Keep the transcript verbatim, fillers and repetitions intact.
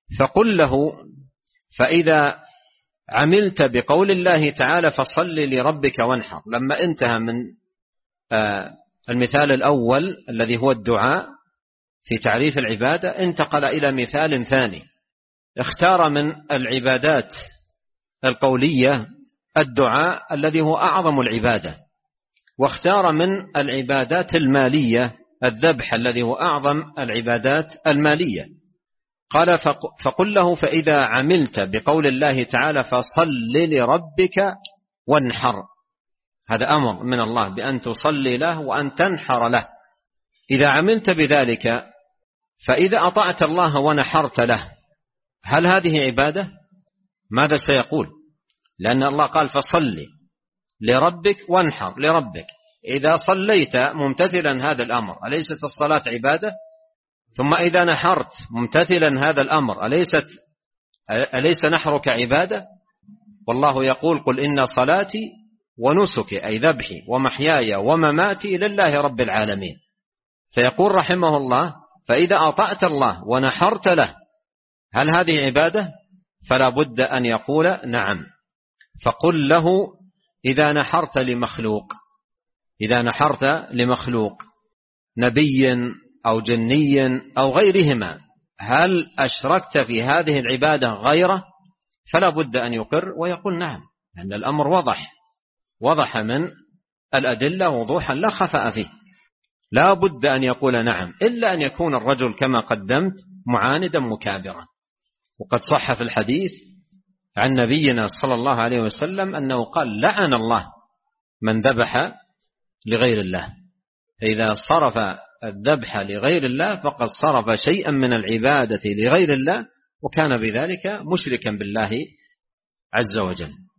فقل له فإذا عملت بقول الله تعالى فصل لربك وانحر، لما انتهى من المثال الأول الذي هو الدعاء في تعريف العبادة، انتقل إلى مثال ثاني، اختار من العبادات القولية الدعاء الذي هو أعظم العبادة، واختار من العبادات المالية الذبح الذي هو أعظم العبادات المالية. قال فقل له فإذا عملت بقول الله تعالى فصل لربك وانحر، هذا أمر من الله بأن تصلي له وأن تنحر له. إذا عملت بذلك فإذا أطعت الله ونحرت له، هل هذه عبادة؟ ماذا سيقول؟ لأن الله قال فصل لربك وانحر لربك. إذا صليت ممتثلا هذا الأمر أليست الصلاة عبادة؟ ثم إذا نحرت ممتثلا هذا الأمر أليست أليس نحرك عبادة؟ والله يقول قل إن صلاتي ونسكي أي ذبحي ومحياي ومماتي لله رب العالمين. فيقول رحمه الله فإذا أطعت الله ونحرت له هل هذه عبادة؟ فلا بد أن يقول نعم. فقل له إذا نحرت لمخلوق إذا نحرت لمخلوق نبي أو جني أو غيرهما هل أشركت في هذه العبادة غيره؟ فلا بد أن يقر ويقول نعم، لأن الأمر وضح وضح من الأدلة وضوحا لا خفاء فيه، لا بد أن يقول نعم، إلا أن يكون الرجل كما قدمت معاندا مكابرا. وقد صح في الحديث عن نبينا صلى الله عليه وسلم أنه قال لعن الله من ذبح لغير الله، فإذا صرف الذبح لغير الله فقد صرف شيئا من العبادة لغير الله وكان بذلك مشركا بالله عز وجل.